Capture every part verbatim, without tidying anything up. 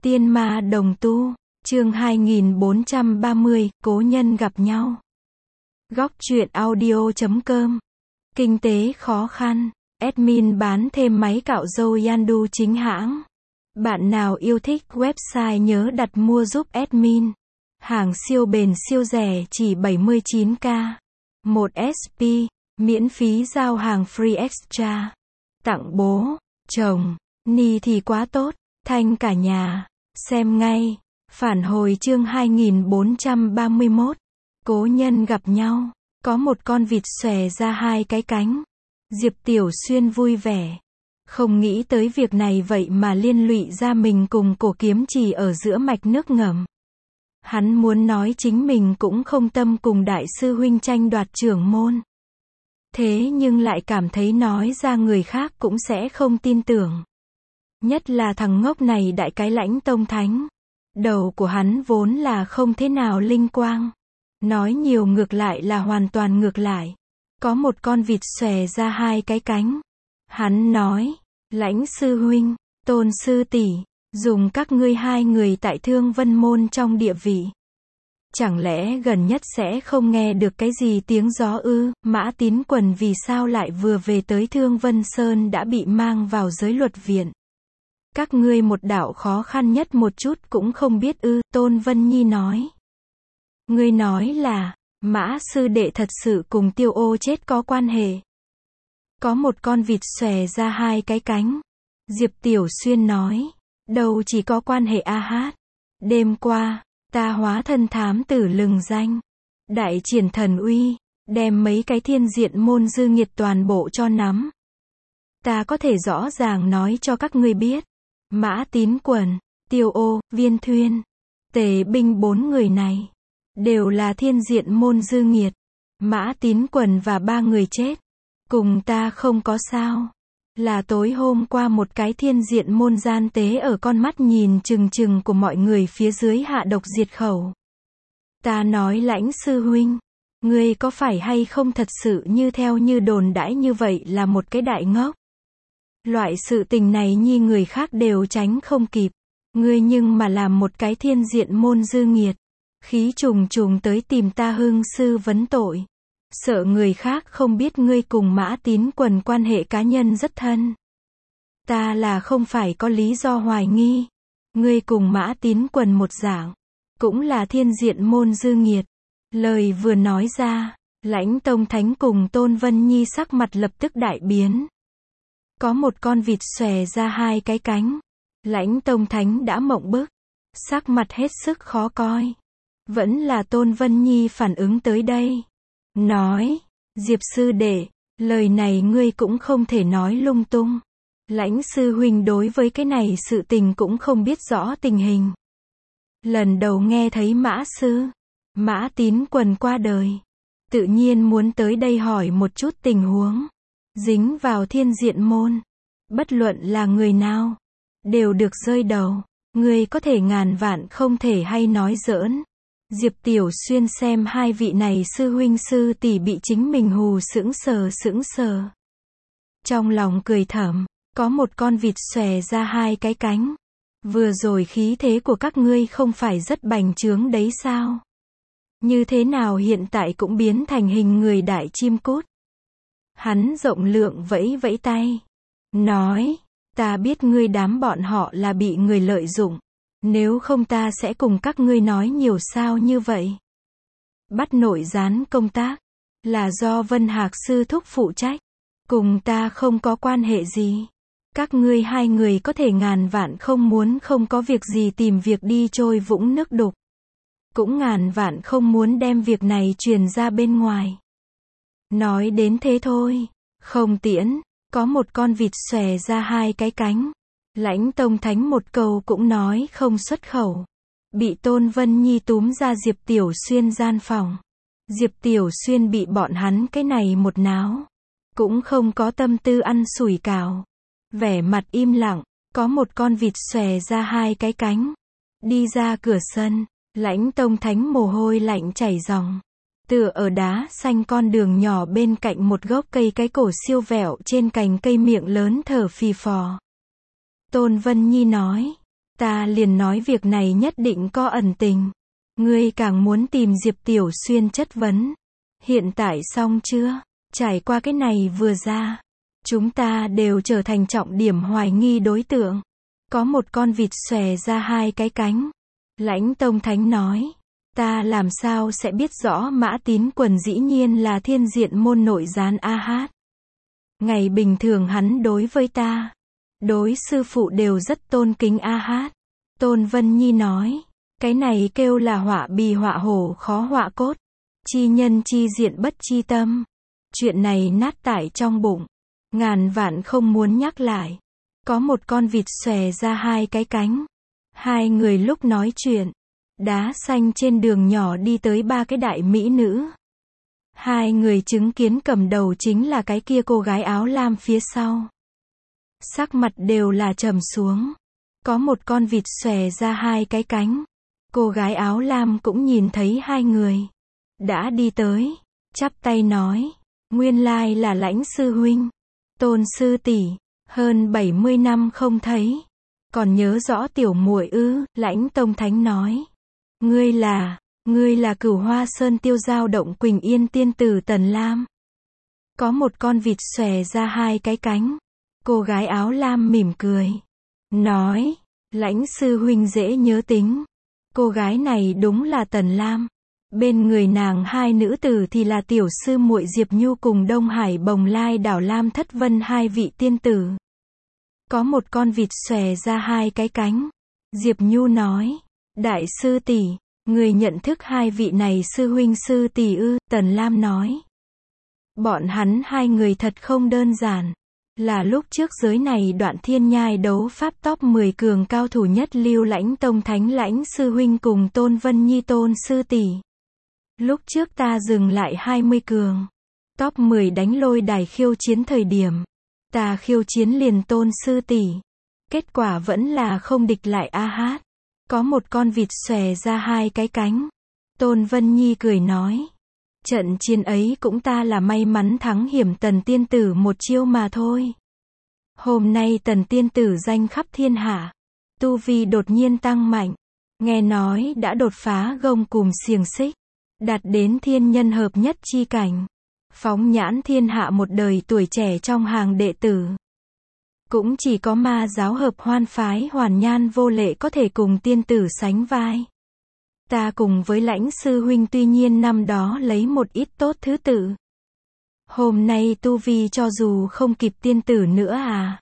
Tiên ma đồng tu, chương hai nghìn bốn trăm ba mươi, cố nhân gặp nhau. Góc truyện audio chấm com. Kinh tế khó khăn, admin bán thêm máy cạo râu Yandu chính hãng. Bạn nào yêu thích website nhớ đặt mua giúp admin. Hàng siêu bền siêu rẻ chỉ bảy mươi chín k. một ét pê, miễn phí giao hàng free extra. Tặng bố, chồng, ni thì quá tốt, thanh cả nhà. Xem ngay. Phản hồi chương hai nghìn bốn trăm ba mươi mốt. Cố nhân gặp nhau. Có một con vịt xòe ra hai cái cánh. Diệp Tiểu Xuyên vui vẻ. Không nghĩ tới việc này vậy mà liên lụy ra mình cùng Cổ Kiếm Trì ở giữa mạch nước ngầm. Hắn muốn nói chính mình cũng không tâm cùng đại sư huynh tranh đoạt trưởng môn. Thế nhưng lại cảm thấy nói ra người khác cũng sẽ không tin tưởng. Nhất là thằng ngốc này đại cái Lãnh Tông Thánh. Đầu của hắn vốn là không thế nào linh quang. Nói nhiều ngược lại là hoàn toàn ngược lại. Có một con vịt xòe ra hai cái cánh. Hắn nói, Lãnh sư huynh, Tôn sư tỷ, dùng các ngươi hai người tại Thương Vân Môn trong địa vị. Chẳng lẽ gần nhất sẽ không nghe được cái gì tiếng gió ư? Mã Tín Quần vì sao lại vừa về tới Thương Vân Sơn đã bị mang vào giới luật viện? Các ngươi một đạo khó khăn nhất một chút cũng không biết ư? Tôn Vân Nhi nói. Ngươi nói là, Mã sư đệ thật sự cùng Tiêu Ô chết có quan hệ. Có một con vịt xòe ra hai cái cánh. Diệp Tiểu Xuyên nói. Đâu chỉ có quan hệ a hát. Đêm qua, ta hóa thân thám tử lừng danh. Đại triển thần uy, đem mấy cái thiên diện môn dư nghiệt toàn bộ cho nắm. Ta có thể rõ ràng nói cho các ngươi biết. Mã Tín Quần, Tiêu Ô, Viên Thuyên, Tề Binh bốn người này đều là thiên diện môn dư nghiệt. Mã Tín Quần và ba người chết cùng ta không có sao. Là tối hôm qua một cái thiên diện môn gian tế ở con mắt nhìn chừng chừng của mọi người phía dưới hạ độc diệt khẩu. Ta nói Lãnh sư huynh, ngươi có phải hay không thật sự như theo như đồn đãi như vậy là một cái đại ngốc. Loại sự tình này nhi người khác đều tránh không kịp. Ngươi nhưng mà làm một cái thiên diện môn dư nghiệt. Khí trùng trùng tới tìm ta Hưng sư vấn tội. Sợ người khác không biết ngươi cùng Mã Tín Quần quan hệ cá nhân rất thân. Ta là không phải có lý do hoài nghi. Ngươi cùng Mã Tín Quần một dạng. Cũng là thiên diện môn dư nghiệt. Lời vừa nói ra, Lãnh Tông Thánh cùng Tôn Vân Nhi sắc mặt lập tức đại biến. Có một con vịt xòe ra hai cái cánh. Lãnh Tông Thánh đã mộng bức. Sắc mặt hết sức khó coi. Vẫn là Tôn Vân Nhi phản ứng tới đây. Nói, Diệp sư đệ, lời này ngươi cũng không thể nói lung tung. Lãnh sư huynh đối với cái này sự tình cũng không biết rõ tình hình. Lần đầu nghe thấy Mã sư, Mã Tín Quần qua đời. Tự nhiên muốn tới đây hỏi một chút tình huống. Dính vào thiên diện môn. Bất luận là người nào, đều được rơi đầu. Ngươi có thể ngàn vạn không thể hay nói giỡn. Diệp Tiểu Xuyên xem hai vị này sư huynh sư tỷ bị chính mình hù sững sờ sững sờ. Trong lòng cười thầm, có một con vịt xòe ra hai cái cánh. Vừa rồi khí thế của các ngươi không phải rất bành trướng đấy sao? Như thế nào hiện tại cũng biến thành hình người đại chim cút? Hắn rộng lượng vẫy vẫy tay. Nói, ta biết ngươi đám bọn họ là bị người lợi dụng. Nếu không ta sẽ cùng các ngươi nói nhiều sao như vậy. Bắt nội gián công tác. Là do Vân Hạc sư thúc phụ trách. Cùng ta không có quan hệ gì. Các ngươi hai người có thể ngàn vạn không muốn không có việc gì tìm việc đi trôi vũng nước đục. Cũng ngàn vạn không muốn đem việc này truyền ra bên ngoài. Nói đến thế thôi. Không tiễn. Có một con vịt xòe ra hai cái cánh. Lãnh Tông Thánh một câu cũng nói không xuất khẩu. Bị Tôn Vân Nhi túm ra Diệp Tiểu Xuyên gian phòng. Diệp Tiểu Xuyên bị bọn hắn cái này một náo. Cũng không có tâm tư ăn sủi cảo. Vẻ mặt im lặng. Có một con vịt xòe ra hai cái cánh. Đi ra cửa sân. Lãnh Tông Thánh mồ hôi lạnh chảy ròng. Tựa ở đá xanh con đường nhỏ bên cạnh một gốc cây cái cổ siêu vẹo trên cành cây miệng lớn thở phì phò. Tôn Vân Nhi nói, Ta liền nói việc này nhất định có ẩn tình. Ngươi càng muốn tìm Diệp Tiểu Xuyên chất vấn. Hiện tại xong chưa? Trải qua cái này vừa ra, chúng ta đều trở thành trọng điểm hoài nghi đối tượng. Có một con vịt xòe ra hai cái cánh. Lãnh Tông Thánh nói, ta làm sao sẽ biết rõ Mã Tín Quần dĩ nhiên là thiên diện môn nội gián A Hát. Ngày bình thường hắn đối với ta, đối sư phụ đều rất tôn kính A Hát. Tôn Vân Nhi nói, cái này kêu là họa bì họa hổ khó họa cốt. Chi nhân chi diện bất chi tâm. Chuyện này nát tại trong bụng. Ngàn vạn không muốn nhắc lại. Có một con vịt xòe ra hai cái cánh. Hai người lúc nói chuyện, đá xanh trên đường nhỏ đi tới ba cái đại mỹ nữ. Hai người chứng kiến cầm đầu chính là cái kia cô gái áo lam phía sau. Sắc mặt đều là trầm xuống. Có một con vịt xòe ra hai cái cánh. Cô gái áo lam cũng nhìn thấy hai người. Đã đi tới, chắp tay nói, nguyên lai là Lãnh sư huynh, Tôn sư tỷ, hơn bảy mươi năm không thấy, còn nhớ rõ tiểu muội ư? Lãnh Tông Thánh nói, ngươi là, ngươi là Cửu Hoa Sơn tiêu giao động Quỳnh Yên tiên tử Tần Lam. Có một con vịt xòe ra hai cái cánh. Cô gái áo lam mỉm cười, nói, Lãnh sư huynh dễ nhớ tính. Cô gái này đúng là Tần Lam. Bên người nàng hai nữ tử thì là tiểu sư muội Diệp Nhu cùng Đông Hải Bồng Lai đảo Lam Thất Vân hai vị tiên tử. Có một con vịt xòe ra hai cái cánh. Diệp Nhu nói, đại sư tỷ, người nhận thức hai vị này sư huynh sư tỷ ư? Tần Lam nói, bọn hắn hai người thật không đơn giản. Là lúc trước giới này đoạn thiên nhai đấu pháp top mười cường cao thủ nhất lưu Lãnh Tông Thánh Lãnh sư huynh cùng Tôn Vân Nhi Tôn sư tỷ. Lúc trước ta dừng lại hai mươi cường. Top mười đánh lôi đài khiêu chiến thời điểm. Ta khiêu chiến liền Tôn sư tỷ. Kết quả vẫn là không địch lại A Hát. Có một con vịt xòe ra hai cái cánh. Tôn Vân Nhi cười nói, trận chiến ấy cũng ta là may mắn thắng hiểm Tần tiên tử một chiêu mà thôi. Hôm nay Tần tiên tử danh khắp thiên hạ. Tu vi đột nhiên tăng mạnh. Nghe nói đã đột phá gông cùm xiềng xích. Đạt đến thiên nhân hợp nhất chi cảnh. Phóng nhãn thiên hạ một đời tuổi trẻ trong hàng đệ tử. Cũng chỉ có ma giáo hợp hoan phái Hoàn Nhan Vô Lệ có thể cùng tiên tử sánh vai. Ta cùng với Lãnh sư huynh tuy nhiên năm đó lấy một ít tốt thứ tự. Hôm nay tu vi cho dù không kịp tiên tử nữa à.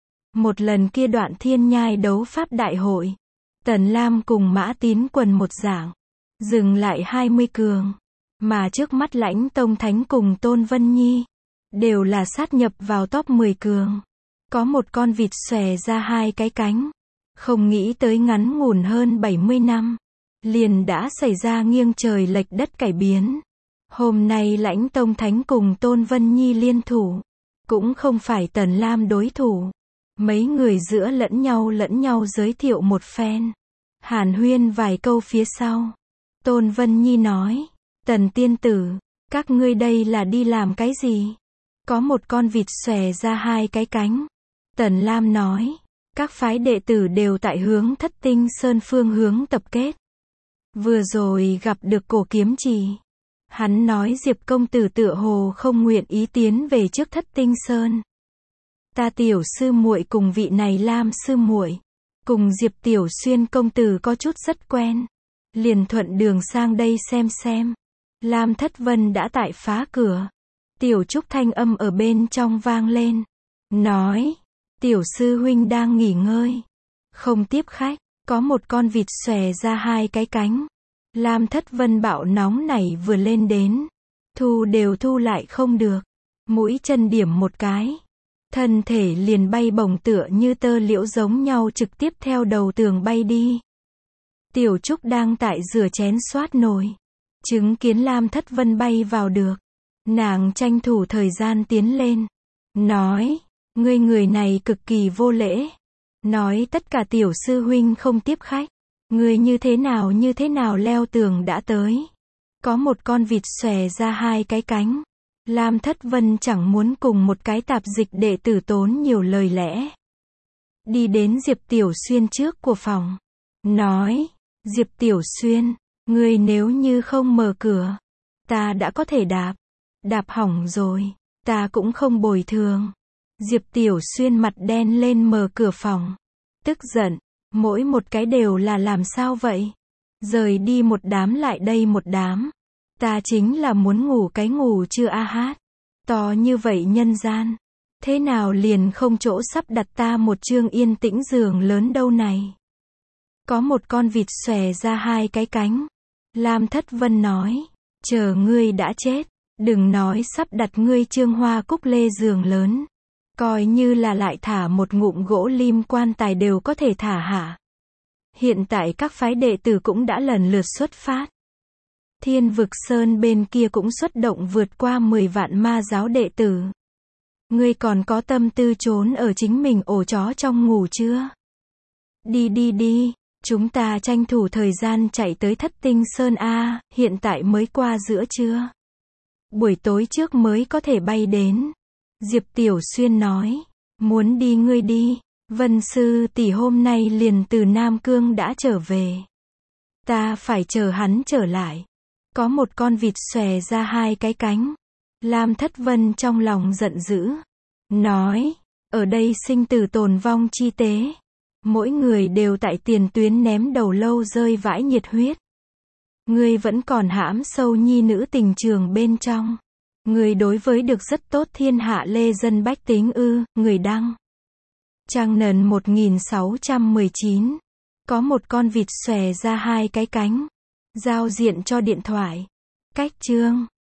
Một lần kia đoạn thiên nhai đấu pháp đại hội. Tần Lam cùng Mã Tín Quần một dạng. Dừng lại hai mươi cường. Mà trước mắt Lãnh Tông Thánh cùng Tôn Vân Nhi. Đều là sát nhập vào top mười cường. Có một con vịt xòe ra hai cái cánh. Không nghĩ tới ngắn ngủn hơn bảy mươi năm. Liền đã xảy ra nghiêng trời lệch đất cải biến. Hôm nay Lãnh Tông Thánh cùng Tôn Vân Nhi liên thủ. Cũng không phải Tần Lam đối thủ. Mấy người giữa lẫn nhau lẫn nhau giới thiệu một phen. Hàn huyên vài câu phía sau. Tôn Vân Nhi nói, Tần tiên tử, các ngươi đây là đi làm cái gì? Có một con vịt xòe ra hai cái cánh. Tần Lam nói, các phái đệ tử đều tại hướng Thất Tinh Sơn phương hướng tập kết. Vừa rồi gặp được Cổ Kiếm Trì. Hắn nói Diệp công tử tựa hồ không nguyện ý tiến về trước Thất Tinh Sơn. Ta tiểu sư muội cùng vị này Lam sư muội, cùng Diệp Tiểu Xuyên công tử có chút rất quen. Liền thuận đường sang đây xem xem. Lam Thất Vân đã tại phá cửa. Tiểu Trúc thanh âm ở bên trong vang lên. Nói, tiểu sư huynh đang nghỉ ngơi. Không tiếp khách. Có một con vịt xòe ra hai cái cánh. Lam Thất Vân bạo nóng nảy vừa lên đến. Thu đều thu lại không được. Mũi chân điểm một cái. Thân thể liền bay bổng tựa như tơ liễu giống nhau trực tiếp theo đầu tường bay đi. Tiểu Trúc đang tại rửa chén xoát nồi. Chứng kiến Lam Thất Vân bay vào được. Nàng tranh thủ thời gian tiến lên. Nói, ngươi người này cực kỳ vô lễ. Nói tất cả tiểu sư huynh không tiếp khách. Ngươi như thế nào như thế nào leo tường đã tới. Có một con vịt xòe ra hai cái cánh. Lam Thất Vân chẳng muốn cùng một cái tạp dịch đệ tử tốn nhiều lời lẽ. đi đến Diệp Tiểu Xuyên trước của phòng. Nói, Diệp Tiểu Xuyên, ngươi nếu như không mở cửa, ta đã có thể đạp. Đạp hỏng rồi, ta cũng không bồi thường. Diệp Tiểu Xuyên mặt đen lên mở cửa phòng. Tức giận, mỗi một cái đều là làm sao vậy? Rời đi một đám lại đây một đám. Ta chính là muốn ngủ cái ngủ chưa a hát. To như vậy nhân gian. Thế nào liền không chỗ sắp đặt ta một chương yên tĩnh giường lớn đâu này. Có một con vịt xòe ra hai cái cánh. Lam Thất Vân nói, chờ ngươi đã chết, đừng nói sắp đặt ngươi trương hoa cúc lê giường lớn. Coi như là lại thả một ngụm gỗ lim quan tài đều có thể thả hả. Hiện tại các phái đệ tử cũng đã lần lượt xuất phát. Thiên Vực Sơn bên kia cũng xuất động vượt qua mười vạn ma giáo đệ tử. Ngươi còn có tâm tư trốn ở chính mình ổ chó trong ngủ chưa? Đi đi đi, chúng ta tranh thủ thời gian chạy tới Thất Tinh Sơn A, hiện tại mới qua giữa trưa. Buổi tối trước mới có thể bay đến. Diệp Tiểu Xuyên nói, muốn đi ngươi đi, Vân sư tỷ hôm nay liền từ Nam Cương đã trở về. Ta phải chờ hắn trở lại. Có một con vịt xòe ra hai cái cánh. Lam Thất Vân trong lòng giận dữ. Nói, ở đây sinh tử tồn vong chi tế. Mỗi người đều tại tiền tuyến ném đầu lâu rơi vãi nhiệt huyết. Ngươi vẫn còn hãm sâu nhi nữ tình trường bên trong. Người đối với được rất tốt thiên hạ lê dân bách tính ư, người đăng. Trang nần một nghìn sáu trăm mười chín. Có một con vịt xòe ra hai cái cánh. Giao diện cho điện thoại. Cách chương.